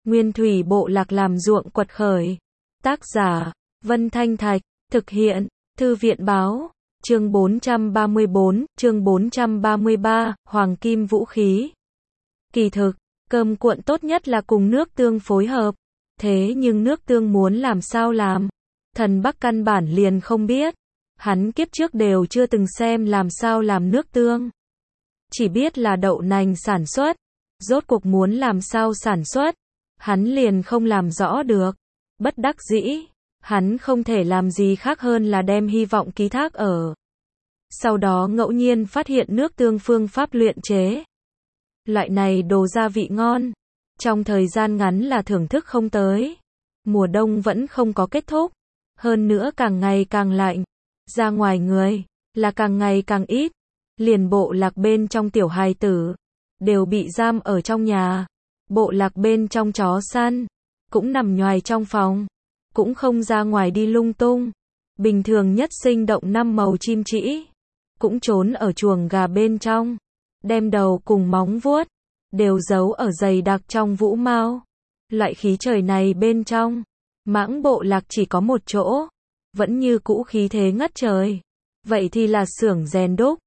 Nguyên thủy bộ lạc làm ruộng quật khởi. Tác giả, Vân Thanh Thạch, thực hiện, Thư viện báo, chương 434, chương 433, Hoàng Kim vũ khí. Kỳ thực, cơm cuộn tốt nhất là cùng nước tương phối hợp. Thế nhưng nước tương muốn làm sao làm? Thần Bắc căn bản liền không biết. Hắn kiếp trước đều chưa từng xem làm sao làm nước tương. Chỉ biết là đậu nành sản xuất. Rốt cuộc muốn làm sao sản xuất, hắn liền không làm rõ được. Bất đắc dĩ, hắn không thể làm gì khác hơn là đem hy vọng ký thác ở. Sau đó ngẫu nhiên phát hiện nước tương phương pháp luyện chế. Loại này đồ gia vị ngon, trong thời gian ngắn là thưởng thức không tới. Mùa đông vẫn không có kết thúc, hơn nữa càng ngày càng lạnh, ra ngoài người là càng ngày càng ít. Liền bộ lạc bên trong tiểu hài tử đều bị giam ở trong nhà. Bộ lạc bên trong chó săn cũng nằm nhoài trong phòng, cũng không ra ngoài đi lung tung. Bình thường nhất sinh động năm màu chim trĩ cũng trốn ở chuồng gà bên trong, đem đầu cùng móng vuốt đều giấu ở dày đặc trong vũ mao. Loại khí trời này bên trong, mãng bộ lạc chỉ có một chỗ, vẫn như cũ khí thế ngất trời. Vậy thì là xưởng rèn đúc.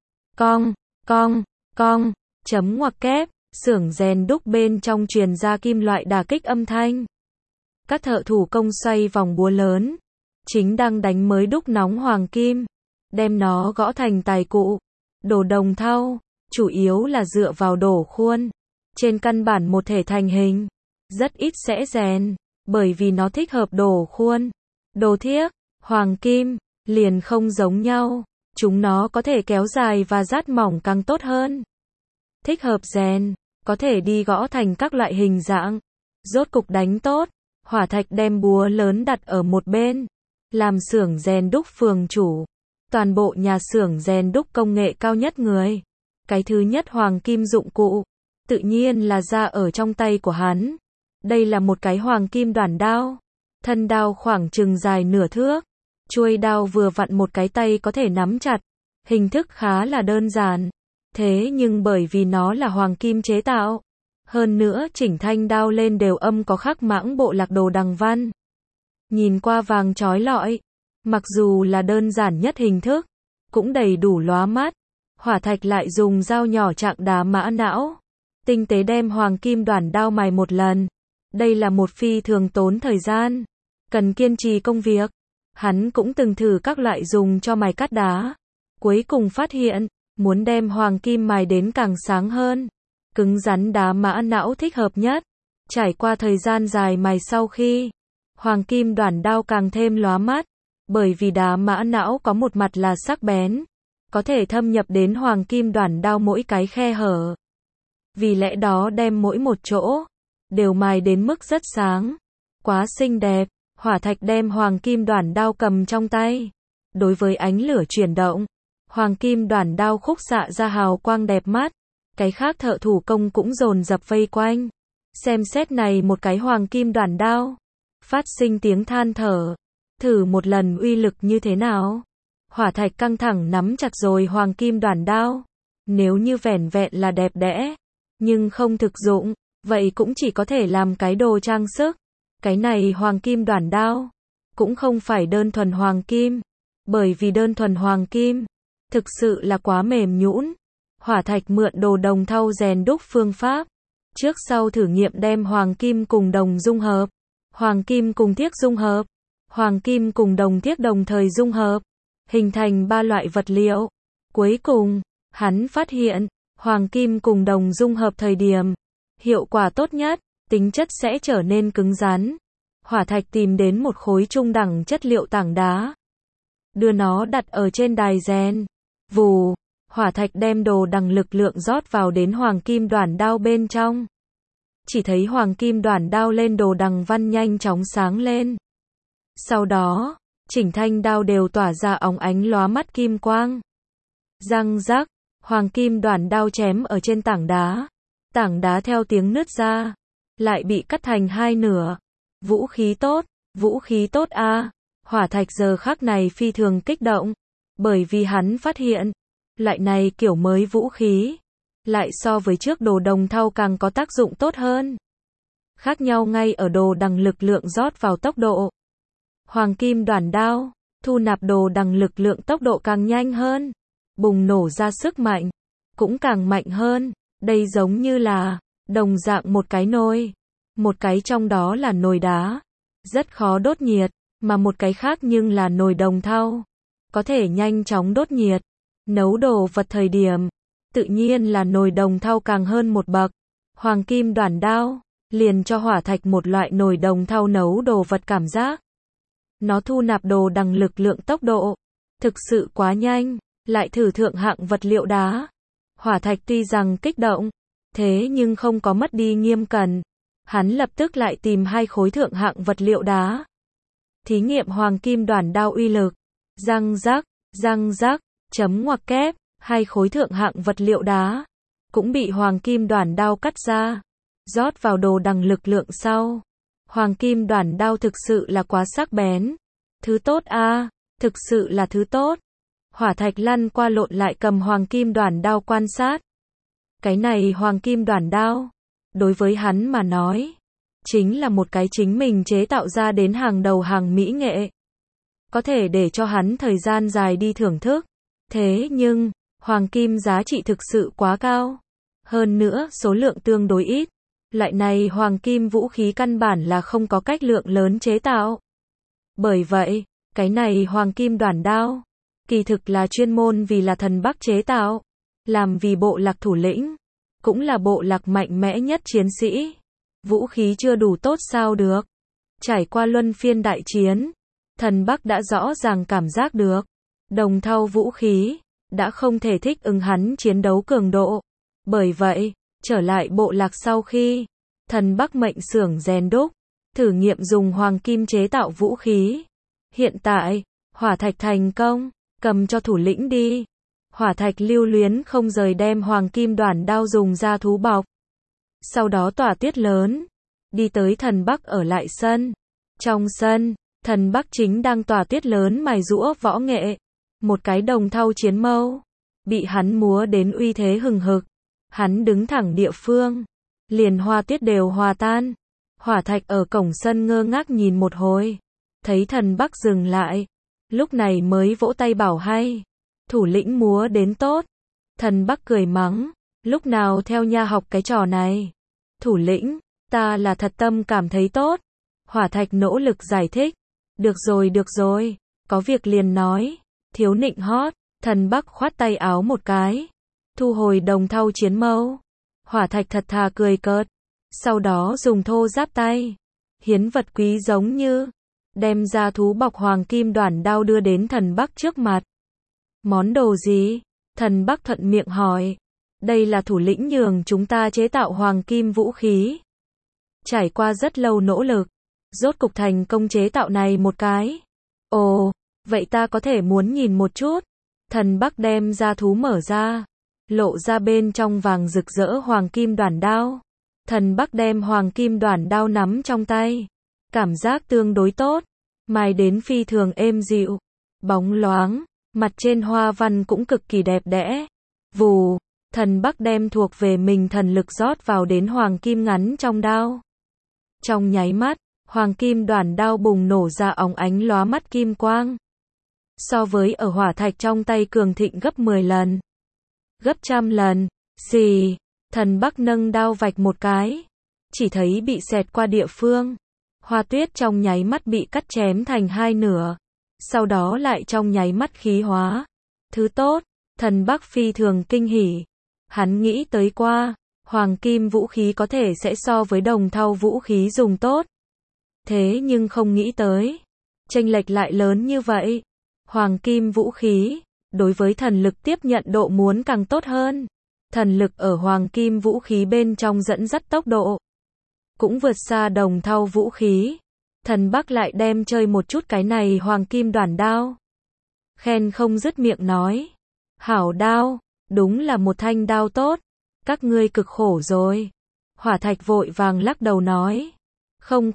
Cong, chấm ngoặc kép, xưởng rèn đúc bên trong truyền ra kim loại đả kích âm thanh. Các thợ thủ công xoay vòng búa lớn, chính đang đánh mới đúc nóng hoàng kim, đem nó gõ thành tài cụ. Đồ đồng thau, chủ yếu là dựa vào đổ khuôn, trên căn bản một thể thành hình, rất ít sẽ rèn, bởi vì nó thích hợp đổ khuôn. Đồ thiếc, hoàng kim, liền không giống nhau, chúng nó có thể kéo dài và rát mỏng càng tốt hơn. Thích hợp rèn, có thể đi gõ thành các loại hình dạng. Rốt cục đánh tốt, Hỏa Thạch đem búa lớn đặt ở một bên, làm xưởng rèn đúc phường chủ. Toàn bộ nhà xưởng rèn đúc công nghệ cao nhất người. Cái thứ nhất hoàng kim dụng cụ, tự nhiên là ra ở trong tay của hắn. Đây là một cái hoàng kim đoản đao. Thân đao khoảng chừng dài nửa thước. Chuôi đao vừa vặn một cái tay có thể nắm chặt. Hình thức khá là đơn giản. Thế nhưng bởi vì nó là hoàng kim chế tạo, hơn nữa chỉnh thanh đao lên đều âm có khắc mãng bộ lạc đồ đằng văn. Nhìn qua vàng chói lọi, mặc dù là đơn giản nhất hình thức, cũng đầy đủ lóa mắt. Hỏa Thạch lại dùng dao nhỏ chạm đá mã não, tinh tế đem hoàng kim đoản đao mài một lần. Đây là một phi thường tốn thời gian, cần kiên trì công việc. Hắn cũng từng thử các loại dùng cho mài cắt đá, cuối cùng phát hiện, muốn đem hoàng kim mài đến càng sáng hơn, cứng rắn đá mã não thích hợp nhất. Trải qua thời gian dài mài sau khi, hoàng kim đoản đao càng thêm lóa mắt, bởi vì đá mã não có một mặt là sắc bén, có thể thâm nhập đến hoàng kim đoản đao mỗi cái khe hở. Vì lẽ đó đem mỗi một chỗ đều mài đến mức rất sáng, quá xinh đẹp. Hỏa Thạch đem hoàng kim đoản đao cầm trong tay, đối với ánh lửa chuyển động, hoàng kim đoản đao khúc xạ ra hào quang đẹp mắt. Cái khác thợ thủ công cũng dồn dập vây quanh, xem xét này một cái hoàng kim đoản đao, phát sinh tiếng than thở. Thử một lần uy lực như thế nào? Hỏa Thạch căng thẳng nắm chặt rồi hoàng kim đoản đao. Nếu như vẻn vẹn là đẹp đẽ, nhưng không thực dụng, vậy cũng chỉ có thể làm cái đồ trang sức. Cái này hoàng kim đoản đao cũng không phải đơn thuần hoàng kim, bởi vì đơn thuần hoàng kim thực sự là quá mềm nhũn. Hỏa Thạch mượn đồ đồng thau rèn đúc phương pháp, trước sau thử nghiệm đem hoàng kim cùng đồng dung hợp, hoàng kim cùng thiếc dung hợp, hoàng kim cùng đồng thiếc đồng thời dung hợp, hình thành ba loại vật liệu. Cuối cùng, hắn phát hiện, hoàng kim cùng đồng dung hợp thời điểm, hiệu quả tốt nhất, tính chất sẽ trở nên cứng rắn. Hỏa Thạch tìm đến một khối trung đẳng chất liệu tảng đá, đưa nó đặt ở trên đài rèn. Vù, Hỏa Thạch đem đồ đằng lực lượng rót vào đến hoàng kim đoản đao bên trong. Chỉ thấy hoàng kim đoản đao lên đồ đằng văn nhanh chóng sáng lên. Sau đó, chỉnh thanh đao đều tỏa ra óng ánh lóa mắt kim quang. Răng rắc, hoàng kim đoản đao chém ở trên tảng đá theo tiếng nứt ra, lại bị cắt thành hai nửa. Vũ khí tốt a. Hỏa Thạch giờ khắc này phi thường kích động, bởi vì hắn phát hiện, loại này kiểu mới vũ khí, lại so với trước đồ đồng thau càng có tác dụng tốt hơn. Khác nhau ngay ở đồ đằng lực lượng rót vào tốc độ. Hoàng kim đoản đao, thu nạp đồ đằng lực lượng tốc độ càng nhanh hơn. Bùng nổ ra sức mạnh, cũng càng mạnh hơn. Đây giống như là, đồng dạng một cái nồi. Một cái trong đó là nồi đá, rất khó đốt nhiệt, mà một cái khác nhưng là nồi đồng thau. Có thể nhanh chóng đốt nhiệt, nấu đồ vật thời điểm. Tự nhiên là nồi đồng thau càng hơn một bậc. Hoàng kim đoản đao, liền cho hỏa thạch một loại nồi đồng thau nấu đồ vật cảm giác. Nó thu nạp đồ đằng lực lượng tốc độ, thực sự quá nhanh, lại thử thượng hạng vật liệu đá. Hỏa thạch tuy rằng kích động, thế nhưng không có mất đi nghiêm cẩn. Hắn lập tức lại tìm 2 khối thượng hạng vật liệu đá. Thí nghiệm hoàng kim đoản đao uy lực. Răng rắc, chấm ngoặc kép, 2 khối thượng hạng vật liệu đá cũng bị hoàng kim đoản đao cắt ra, rót vào đồ đằng lực lượng sau. Hoàng kim đoản đao thực sự là quá sắc bén. Thứ tốt a, thực sự là thứ tốt. Hỏa thạch lăn qua lộn lại cầm hoàng kim đoản đao quan sát. Cái này hoàng kim đoản đao, đối với hắn mà nói, chính là một cái chính mình chế tạo ra đến hàng đầu hàng mỹ nghệ. Có thể để cho hắn thời gian dài đi thưởng thức. Thế nhưng, hoàng kim giá trị thực sự quá cao. Hơn nữa, số lượng tương đối ít. Loại này hoàng kim vũ khí căn bản là không có cách lượng lớn chế tạo. Bởi vậy, cái này hoàng kim đoản đao, kỳ thực là chuyên môn vì là thần Bắc chế tạo. Làm vì bộ lạc thủ lĩnh, cũng là bộ lạc mạnh mẽ nhất chiến sĩ. Vũ khí chưa đủ tốt sao được. Trải qua luân phiên đại chiến, thần Bắc đã rõ ràng cảm giác được. Đồng thau vũ khí, đã không thể thích ứng hắn chiến đấu cường độ. Bởi vậy, trở lại bộ lạc sau khi, thần Bắc mệnh xưởng rèn đúc, thử nghiệm dùng hoàng kim chế tạo vũ khí. Hiện tại, hỏa thạch thành công, cầm cho thủ lĩnh đi. Hỏa thạch lưu luyến không rời đem hoàng kim đoản đao dùng ra thú bọc. Sau đó tỏa tiết lớn, đi tới thần Bắc ở lại sân. Trong sân, thần Bắc chính đang tỏa tiết lớn mài giũa võ nghệ. Một cái đồng thau chiến mâu, bị hắn múa đến uy thế hừng hực. Hắn đứng thẳng địa phương, liền hoa tiết đều hòa tan. Hỏa thạch ở cổng sân ngơ ngác nhìn một hồi, thấy thần Bắc dừng lại, lúc này mới vỗ tay bảo hay. Thủ lĩnh múa đến tốt. Thần Bắc cười mắng, lúc nào theo nha học cái trò này. Thủ lĩnh, ta là thật tâm cảm thấy tốt. Hỏa thạch nỗ lực giải thích. Được rồi, có việc liền nói. Thiếu nịnh hót. Thần Bắc khoát tay áo một cái, thu hồi đồng thau chiến mâu. Hỏa thạch thật thà cười cợt, sau đó dùng thô giáp tay, hiến vật quý giống như, đem ra thú bọc hoàng kim đoản đao đưa đến thần Bắc trước mặt. Món đồ gì? Thần Bắc thuận miệng hỏi. Đây là thủ lĩnh nhường chúng ta chế tạo hoàng kim vũ khí. Trải qua rất lâu nỗ lực, rốt cục thành công chế tạo này một cái. Ồ, vậy ta có thể muốn nhìn một chút. Thần Bắc đem ra thú mở ra, lộ ra bên trong vàng rực rỡ hoàng kim đoản đao. Thần Bắc đem hoàng kim đoản đao nắm trong tay, cảm giác tương đối tốt, mài đến phi thường êm dịu, bóng loáng, mặt trên hoa văn cũng cực kỳ đẹp đẽ. Vù, thần Bắc đem thuộc về mình thần lực rót vào đến hoàng kim ngắn trong đao. Trong nháy mắt, hoàng kim đoản đao bùng nổ ra óng ánh lóa mắt kim quang. So với ở hỏa thạch trong tay cường thịnh gấp 10 lần, gấp trăm lần. Xì, thần Bắc nâng đao vạch một cái, chỉ thấy bị xẹt qua địa phương, hoa tuyết trong nháy mắt bị cắt chém thành 2 nửa, sau đó lại trong nháy mắt khí hóa. Thứ tốt, thần Bắc phi thường kinh hỉ. Hắn nghĩ tới qua, hoàng kim vũ khí có thể sẽ so với đồng thau vũ khí dùng tốt. Thế nhưng không nghĩ tới, chênh lệch lại lớn như vậy. Hoàng kim vũ khí, đối với thần lực tiếp nhận độ muốn càng tốt hơn. Thần lực ở hoàng kim vũ khí bên trong dẫn dắt tốc độ, cũng vượt xa đồng thau vũ khí. Thần Bắc lại đem chơi một chút cái này hoàng kim đoản đao. Khen không dứt miệng nói. Hảo đao, đúng là một thanh đao tốt. Các ngươi cực khổ rồi. Hỏa thạch vội vàng lắc đầu nói. Không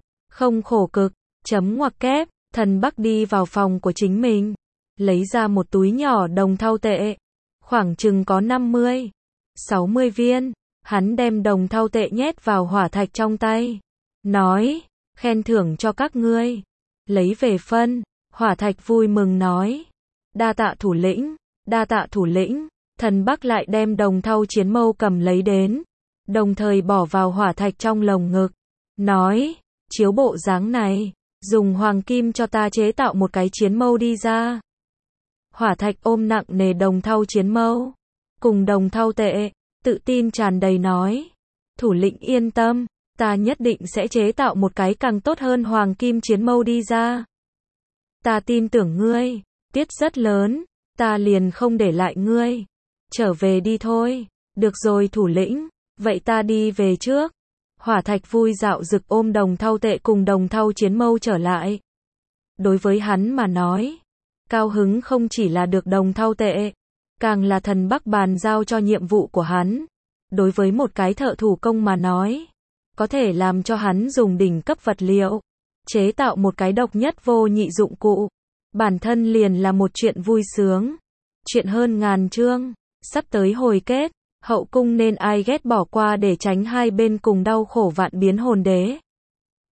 khổ cực, chấm ngoặc kép. Thần Bắc đi vào phòng của chính mình, lấy ra một túi nhỏ đồng thau tệ, khoảng chừng có 50, 60 viên. Hắn đem đồng thau tệ nhét vào hỏa thạch trong tay. Nói, khen thưởng cho các ngươi. Lấy về phân, hỏa thạch vui mừng nói. Đa tạ thủ lĩnh, đa tạ thủ lĩnh. Thần Bắc lại đem đồng thau chiến mâu cầm lấy đến. Đồng thời bỏ vào hỏa thạch trong lồng ngực. Nói, chiếu bộ dáng này, dùng hoàng kim cho ta chế tạo một cái chiến mâu đi ra. Hỏa thạch ôm nặng nề đồng thau chiến mâu. Cùng đồng thau tệ, tự tin tràn đầy nói. Thủ lĩnh yên tâm, ta nhất định sẽ chế tạo một cái càng tốt hơn hoàng kim chiến mâu đi ra. Ta tin tưởng ngươi, tiết rất lớn, ta liền không để lại ngươi. Trở về đi thôi. Được rồi thủ lĩnh, vậy ta đi về trước. Hỏa thạch vui dạo dực ôm đồng thau tệ cùng đồng thau chiến mâu trở lại. Đối với hắn mà nói, cao hứng không chỉ là được đồng thau tệ, càng là thần Bắc bàn giao cho nhiệm vụ của hắn. Đối với một cái thợ thủ công mà nói, có thể làm cho hắn dùng đỉnh cấp vật liệu, chế tạo một cái độc nhất vô nhị dụng cụ. Bản thân liền là một chuyện vui sướng. Chuyện hơn ngàn chương, sắp tới hồi kết, hậu cung nên ai ghét bỏ qua để tránh hai bên cùng đau khổ vạn biến hồn đế.